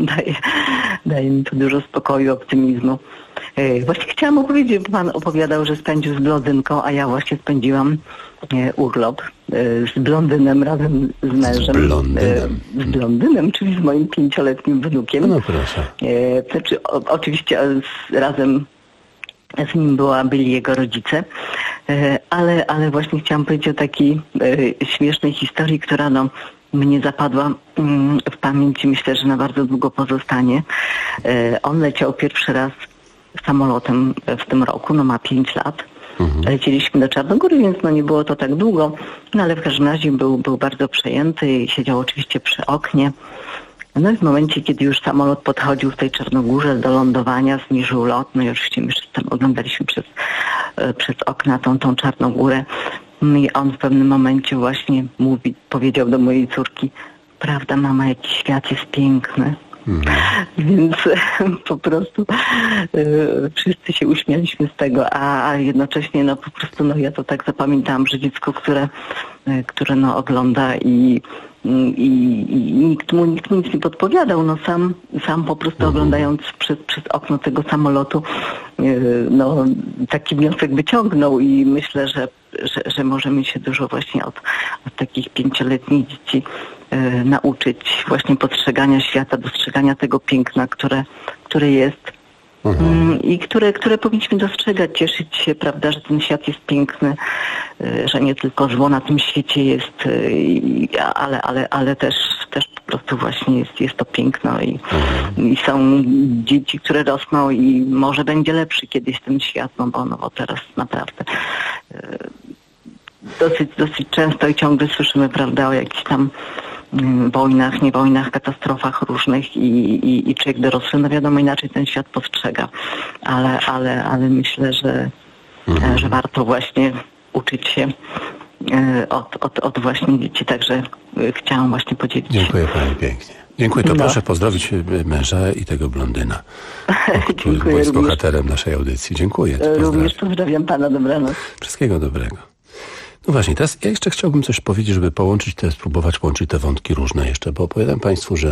daje mi to dużo spokoju, optymizmu. Właśnie chciałam opowiedzieć, bo pan opowiadał, że spędził z blondynką, a ja właśnie spędziłam urlop z blondynem razem z mężem. Z blondynem, czyli z moim 5-letnim wnukiem. No proszę. Znaczy, oczywiście razem z nim byli jego rodzice, ale właśnie chciałam powiedzieć o takiej śmiesznej historii, która mnie zapadła w pamięci, myślę, że na bardzo długo pozostanie. On leciał pierwszy raz samolotem w tym roku, ma 5 lat. Lecieliśmy do Czarnogóry, więc nie było to tak długo, ale w każdym razie był bardzo przejęty i siedział oczywiście przy oknie. No i w momencie, kiedy już samolot podchodził w tej Czarnogórze do lądowania, zniżył lot, no i oczywiście my wszyscy oglądaliśmy przez okna tą Czarnogórę. I on w pewnym momencie właśnie powiedział do mojej córki: prawda, mama, jaki świat jest piękny. Więc po prostu wszyscy się uśmialiśmy z tego, a jednocześnie po prostu ja to tak zapamiętałam, że dziecko, które ogląda i nikt mu nic nie podpowiadał, sam po prostu oglądając przez okno tego samolotu taki wniosek wyciągnął i myślę, że możemy się dużo właśnie od takich 5-letnich dzieci nauczyć właśnie postrzegania świata, dostrzegania tego piękna, które jest i które powinniśmy dostrzegać, cieszyć się, prawda, że ten świat jest piękny, że nie tylko zło na tym świecie jest, ale też po prostu właśnie jest to piękno i są dzieci, które rosną i może będzie lepszy kiedyś ten świat, bo teraz naprawdę dosyć często i ciągle słyszymy, prawda, o jakichś tam wojnach, nie wojnach, katastrofach różnych i człowiek dorosły, wiadomo, inaczej ten świat postrzega, ale myślę, że warto właśnie uczyć się od właśnie dzieci, także chciałam właśnie podzielić. Dziękuję pani pięknie. Dziękuję, to proszę pozdrowić męża i tego blondyna, który jest bohaterem naszej audycji. Dziękuję. Również pozdrawiam pana, dobranoc. Wszystkiego dobrego. No właśnie, teraz ja jeszcze chciałbym coś powiedzieć, żeby spróbować połączyć te wątki różne jeszcze, bo opowiadam państwu, że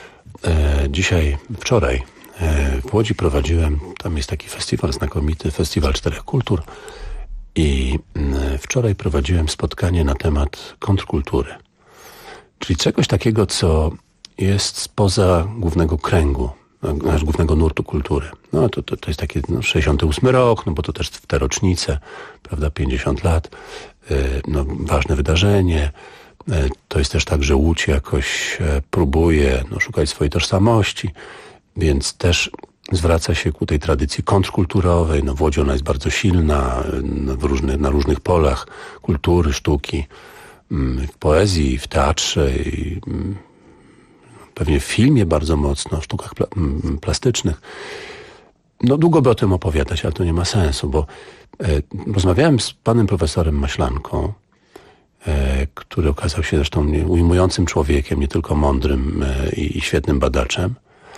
wczoraj w Łodzi prowadziłem, tam jest taki festiwal znakomity, Festiwal 4 Kultur i wczoraj prowadziłem spotkanie na temat kontrkultury, czyli czegoś takiego, co jest spoza głównego kręgu, głównego nurtu kultury. No to jest taki 68 rok, bo to też w tę rocznicę, prawda, 50 lat, ważne wydarzenie. To jest też tak, że Łódź jakoś próbuje szukać swojej tożsamości, więc też zwraca się ku tej tradycji kontrkulturowej. W Łodzi ona jest bardzo silna na różnych polach kultury, sztuki, w poezji, w teatrze, i pewnie w filmie bardzo mocno, w sztukach plastycznych. Długo by o tym opowiadać, ale to nie ma sensu, bo rozmawiałem z panem profesorem Maślanką, który okazał się zresztą ujmującym człowiekiem, nie tylko mądrym i świetnym badaczem.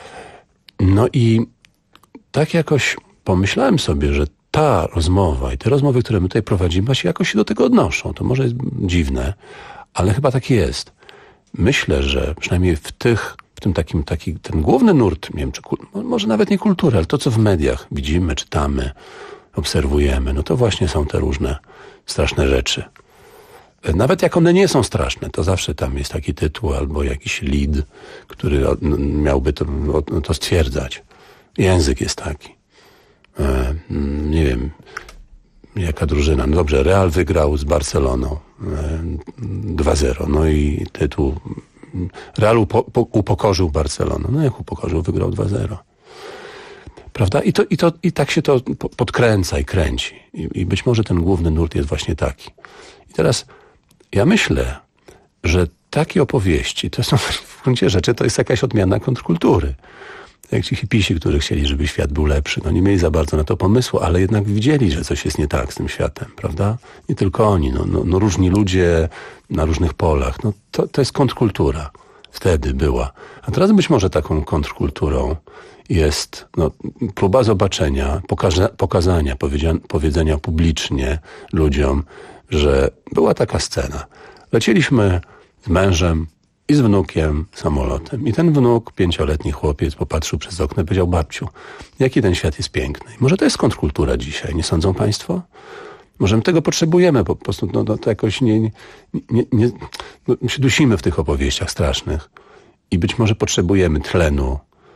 I tak jakoś pomyślałem sobie, że ta rozmowa i te rozmowy, które my tutaj prowadzimy, właśnie jakoś się do tego odnoszą. To może jest dziwne, ale chyba tak jest. Myślę, że przynajmniej w tym ten główny nurt, nie wiem, czy może nawet nie kultury, ale to, co w mediach widzimy, czytamy, obserwujemy, no to właśnie są te różne straszne rzeczy. Nawet jak one nie są straszne, to zawsze tam jest taki tytuł albo jakiś lead, który miałby to stwierdzać. Język jest taki. Nie wiem, jaka drużyna. No dobrze, Real wygrał z Barceloną 2-0. No i tytuł Real upokorzył Barcelonę. No jak upokorzył, wygrał 2-0. Prawda? I tak się to podkręca i kręci. I być może ten główny nurt jest właśnie taki. I teraz ja myślę, że takie opowieści, to są w gruncie rzeczy, to jest jakaś odmiana kontrkultury. Jak ci hipisi, którzy chcieli, żeby świat był lepszy, no nie mieli za bardzo na to pomysłu, ale jednak widzieli, że coś jest nie tak z tym światem, prawda? Nie tylko oni, no różni ludzie na różnych polach. No to jest kontrkultura. Wtedy była. A teraz być może taką kontrkulturą jest próba zobaczenia, pokazania, powiedzenia publicznie ludziom, że była taka scena. Lecieliśmy z mężem i z wnukiem samolotem. I ten wnuk, 5-letni chłopiec, popatrzył przez okno i powiedział: babciu, jaki ten świat jest piękny. Może to jest kontrkultura dzisiaj, nie sądzą państwo? Może my tego potrzebujemy, po prostu to jakoś nie my się dusimy w tych opowieściach strasznych. I być może potrzebujemy tlenu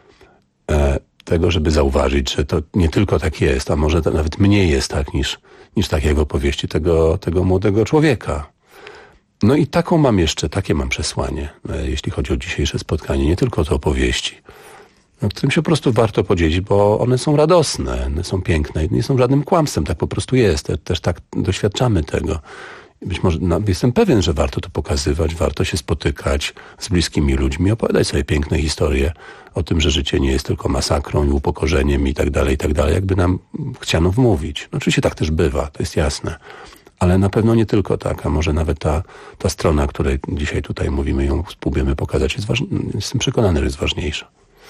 tego, żeby zauważyć, że to nie tylko tak jest, a może to nawet mniej jest tak niż takie jak opowieści tego młodego człowieka. No i takie mam przesłanie, jeśli chodzi o dzisiejsze spotkanie. Nie tylko te opowieści, którym się po prostu warto podzielić, bo one są radosne, one są piękne i nie są żadnym kłamstwem. Tak po prostu jest. Też tak doświadczamy tego. Być może jestem pewien, że warto to pokazywać, warto się spotykać z bliskimi ludźmi, opowiadać sobie piękne historie o tym, że życie nie jest tylko masakrą i upokorzeniem i tak dalej, jakby nam chciano wmówić. No, oczywiście tak też bywa, to jest jasne. Ale na pewno nie tylko tak, a może nawet ta strona, o której dzisiaj tutaj mówimy, ją spróbujemy pokazać, jestem przekonany, że jest ważniejsza.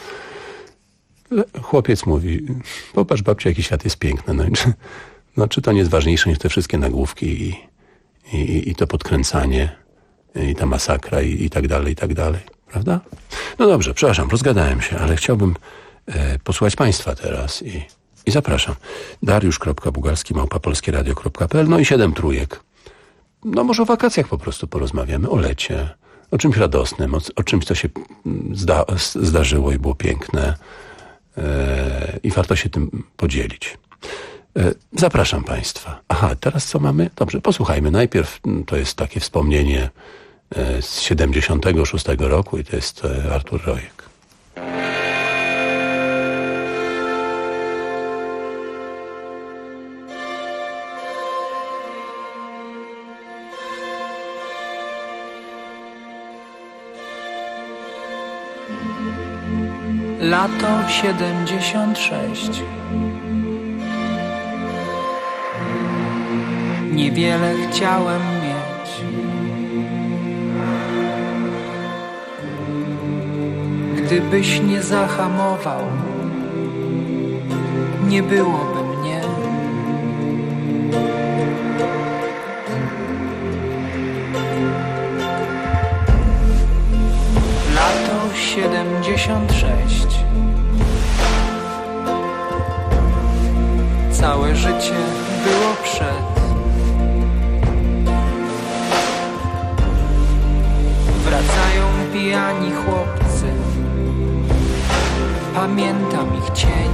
Chłopiec mówi: popatrz babcia, jaki świat jest piękny. Czy to nie jest ważniejsze niż te wszystkie nagłówki i to podkręcanie i ta masakra i tak dalej, prawda? No dobrze, przepraszam, rozgadałem się, ale chciałbym posłuchać państwa teraz i zapraszam. Dariusz.bugalski@polskieradio.pl. No i 7 trójek. No może o wakacjach po prostu porozmawiamy, o lecie, o czymś radosnym, o czymś, co się zdarzyło i było piękne i warto się tym podzielić. Zapraszam państwa. Aha, teraz co mamy? Dobrze, posłuchajmy. Najpierw to jest takie wspomnienie z 76 roku i to jest Artur Rojek. Lato 76. Niewiele chciałem mieć. Gdybyś nie zahamował, nie byłoby mnie. Lato 76. Całe życie było przed. Wracają pijani chłopcy, pamiętam ich cień.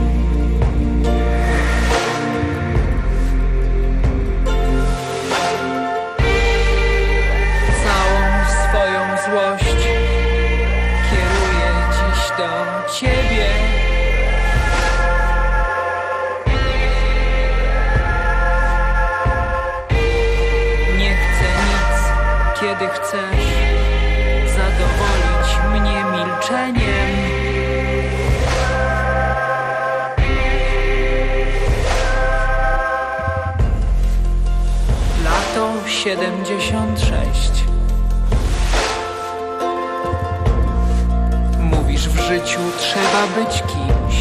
Całą swoją złość kieruję dziś do ciebie. Nie chcę nic, kiedy chcesz zadowolić mnie milczeniem. Lato 76. Mówisz, w życiu trzeba być kimś.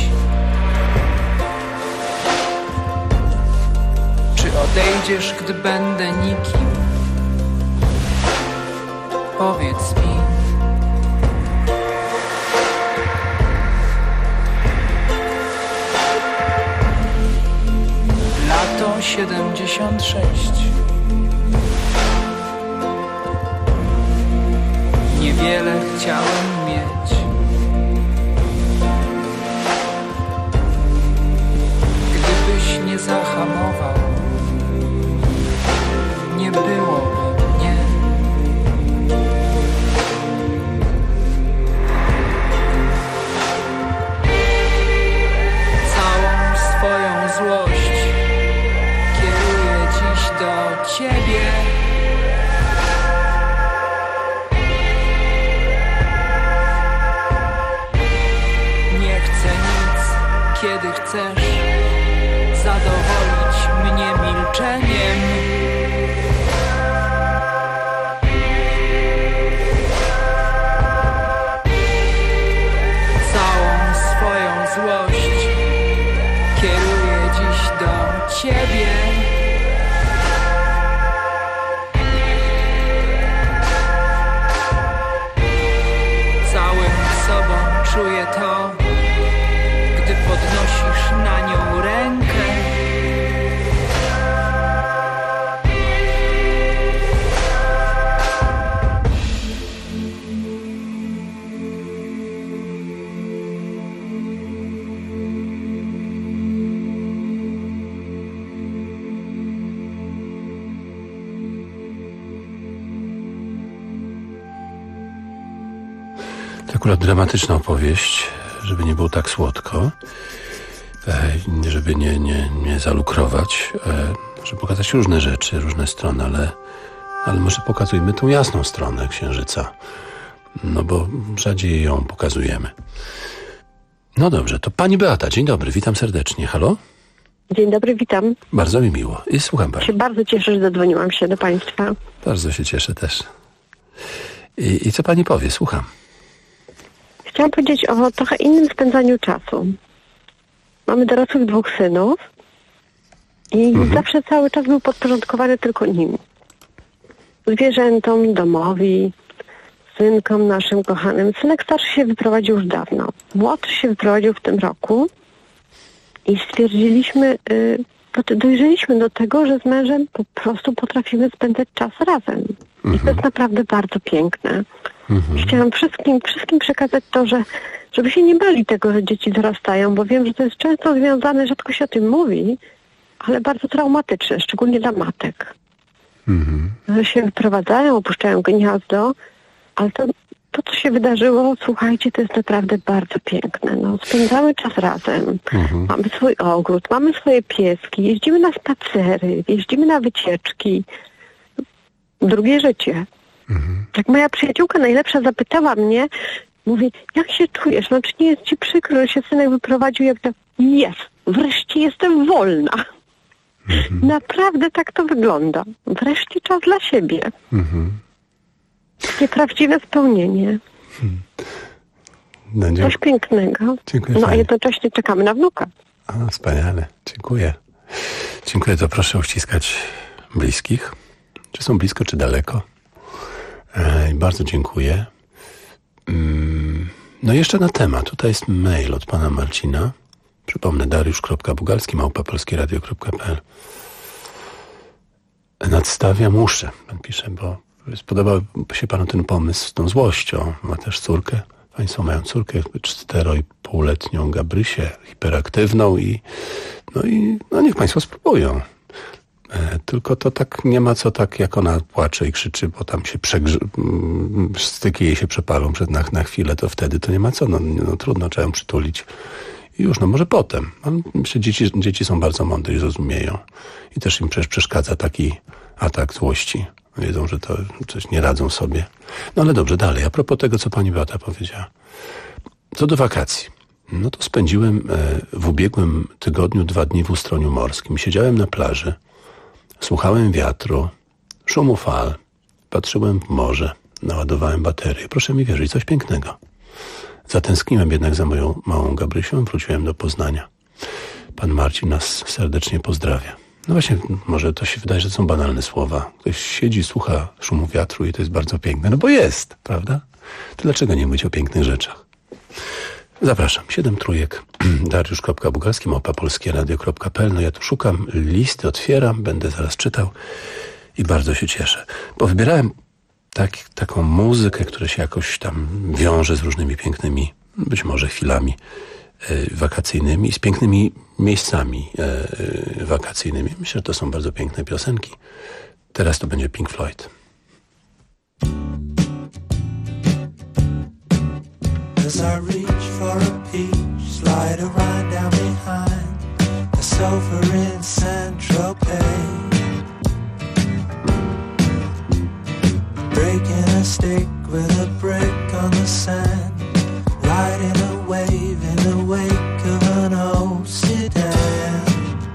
Czy odejdziesz, gdy będę nikim? Powiedz mi. 76. Niewiele chciałem mieć. Gdybyś nie zahamował, nie byłoby mnie. Całą swoją złość kieruję dziś do ciebie. Nie chcę nic, kiedy chcesz zadowolić mnie milczeniem. Całą swoją złość kieruję dziś do ciebie. Całym sobą czuję to, gdy podnosisz na nią rękę. To akurat dramatyczna opowieść, żeby nie było tak słodko, żeby nie zalukrować, żeby pokazać różne rzeczy, różne strony, ale może pokazujmy tą jasną stronę Księżyca, no bo rzadziej ją pokazujemy. No dobrze, to pani Beata, dzień dobry, witam serdecznie, halo? Dzień dobry, witam. Bardzo mi miło i słucham pani. Się bardzo cieszę, że zadzwoniłam się do państwa. Bardzo się cieszę też. I co pani powie, słucham. Chciałam powiedzieć o trochę innym spędzaniu czasu. Mamy dorosłych 2 synów i zawsze cały czas był podporządkowany tylko nim. Zwierzętom, domowi, synkom naszym kochanym. Synek starszy się wyprowadził już dawno. Młodszy się wyprowadził w tym roku i stwierdziliśmy, dojrzeliśmy do tego, że z mężem po prostu potrafimy spędzać czas razem. I to jest naprawdę bardzo piękne. Chciałam wszystkim przekazać to, żeby się nie bali tego, że dzieci dorastają, bo wiem, że to jest często związane, rzadko się o tym mówi, ale bardzo traumatyczne, szczególnie dla matek. Że się wyprowadzają, opuszczają gniazdo, ale to, co się wydarzyło, słuchajcie, to jest naprawdę bardzo piękne. No, spędzamy czas razem, mamy swój ogród, mamy swoje pieski, jeździmy na spacery, jeździmy na wycieczki. Drugie życie. Jak moja przyjaciółka najlepsza zapytała mnie, mówi, jak się czujesz? No czy nie jest ci przykro, że się synek wyprowadził? Jak to, jest, wreszcie jestem wolna. Naprawdę tak to wygląda. Wreszcie czas dla siebie. Takie prawdziwe spełnienie. No, coś pięknego. Dziękuję. No a jednocześnie czekamy na wnuka. Wspaniale, dziękuję. Dziękuję, to proszę uściskać bliskich. Czy są blisko, czy daleko. Bardzo dziękuję. No jeszcze na temat. Tutaj jest mail od pana Marcina. Przypomnę, dariusz.bugalski@polskieradio.pl. Nadstawiam uszy. Pan pisze, bo spodobał się panu ten pomysł z tą złością. Ma też córkę. Państwo mają córkę 4,5-letnią Gabrysię, hiperaktywną i niech państwo spróbują. Tylko to tak nie ma co tak, jak ona płacze i krzyczy, bo tam się styki jej się przepalą na chwilę, to wtedy to nie ma co. No trudno, trzeba ją przytulić. I już, może potem. Myślę, dzieci są bardzo mądre i zrozumieją. I też im przeszkadza taki atak złości. Wiedzą, że to coś nie radzą sobie. No ale dobrze, dalej. A propos tego, co pani Beata powiedziała. Co do wakacji. No to spędziłem w ubiegłym tygodniu 2 dni w Ustroniu Morskim. Siedziałem na plaży. Słuchałem wiatru, szumu fal, patrzyłem w morze, naładowałem baterię. Proszę mi wierzyć, coś pięknego. Zatęskniłem jednak za moją małą Gabrysią, wróciłem do Poznania. Pan Marcin nas serdecznie pozdrawia. No właśnie, może to się wydaje, że to są banalne słowa. Ktoś siedzi, słucha szumu wiatru i to jest bardzo piękne. No bo jest, prawda? To dlaczego nie mówić o pięknych rzeczach? Zapraszam. 7 trójek. Dariusz.bugalski@polskieradio.pl. No ja tu szukam listy, otwieram, będę zaraz czytał i bardzo się cieszę. Bo wybierałem taką muzykę, która się jakoś tam wiąże z różnymi pięknymi, być może chwilami wakacyjnymi, z pięknymi miejscami wakacyjnymi. Myślę, że to są bardzo piękne piosenki. Teraz to będzie Pink Floyd. As I reach for a peach, slide a ride down behind the sofa in Saint-Tropez, breaking a stick with a brick on the sand, riding a wave in the wake of an old sedan,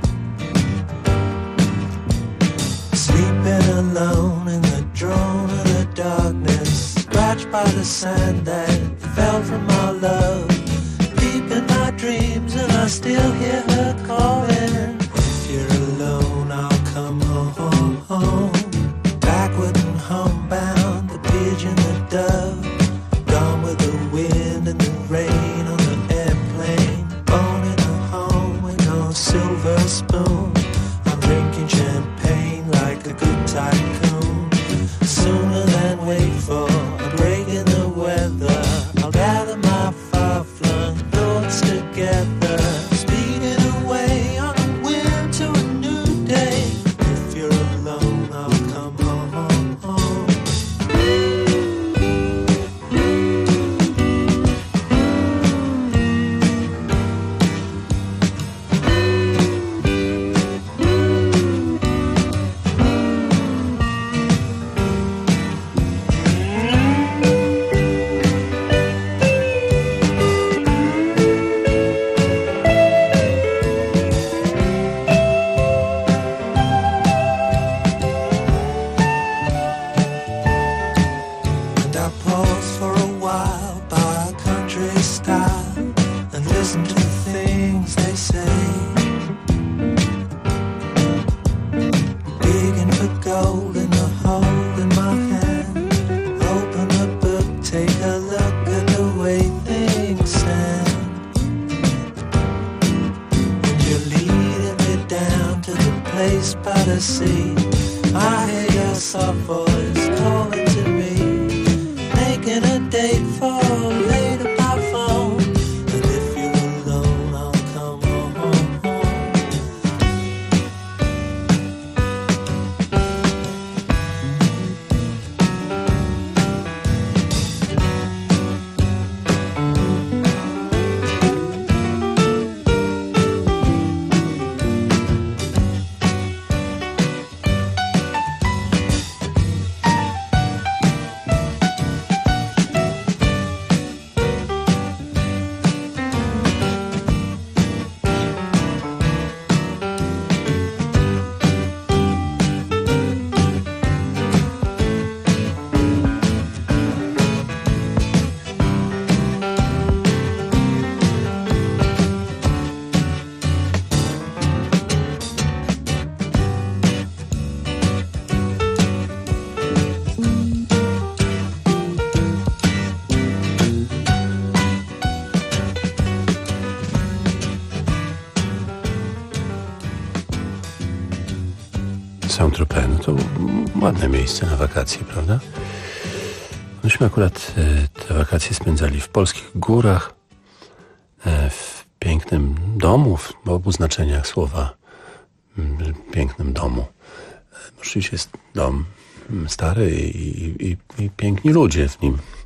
sleeping alone in the drone of the darkness, scratched by the sand that fell from our love, deep in my dreams, and I still hear her calling. If you're alone, I'll come home, home. Backward and homebound, the pigeon, the dove, gone with the wind and the rain on the airplane, born in a home with no silver spoon. I'm drinking champagne like a good tycoon. Sooner than wait for a break in the weather, I'll gather my far-flung thoughts together, speeding away on a wind to a new day. If you're alone, I'll come home, home. And I pause for a while by our country style and listen to the things they say, digging for gold in the hole in my hand. Open the book, take a look at the way things stand, and you're leading me down to the place by the sea. I hear your soft voice calling to me, making a date for later by phone. And if you're alone, I'll come home, home. Saint-Tropez, no to ładne miejsce na wakacje, prawda? Myśmy akurat te wakacje spędzali w polskich górach, w pięknym domu, w obu znaczeniach słowa pięknym domu. Oczywiście jest dom stary i piękni ludzie w nim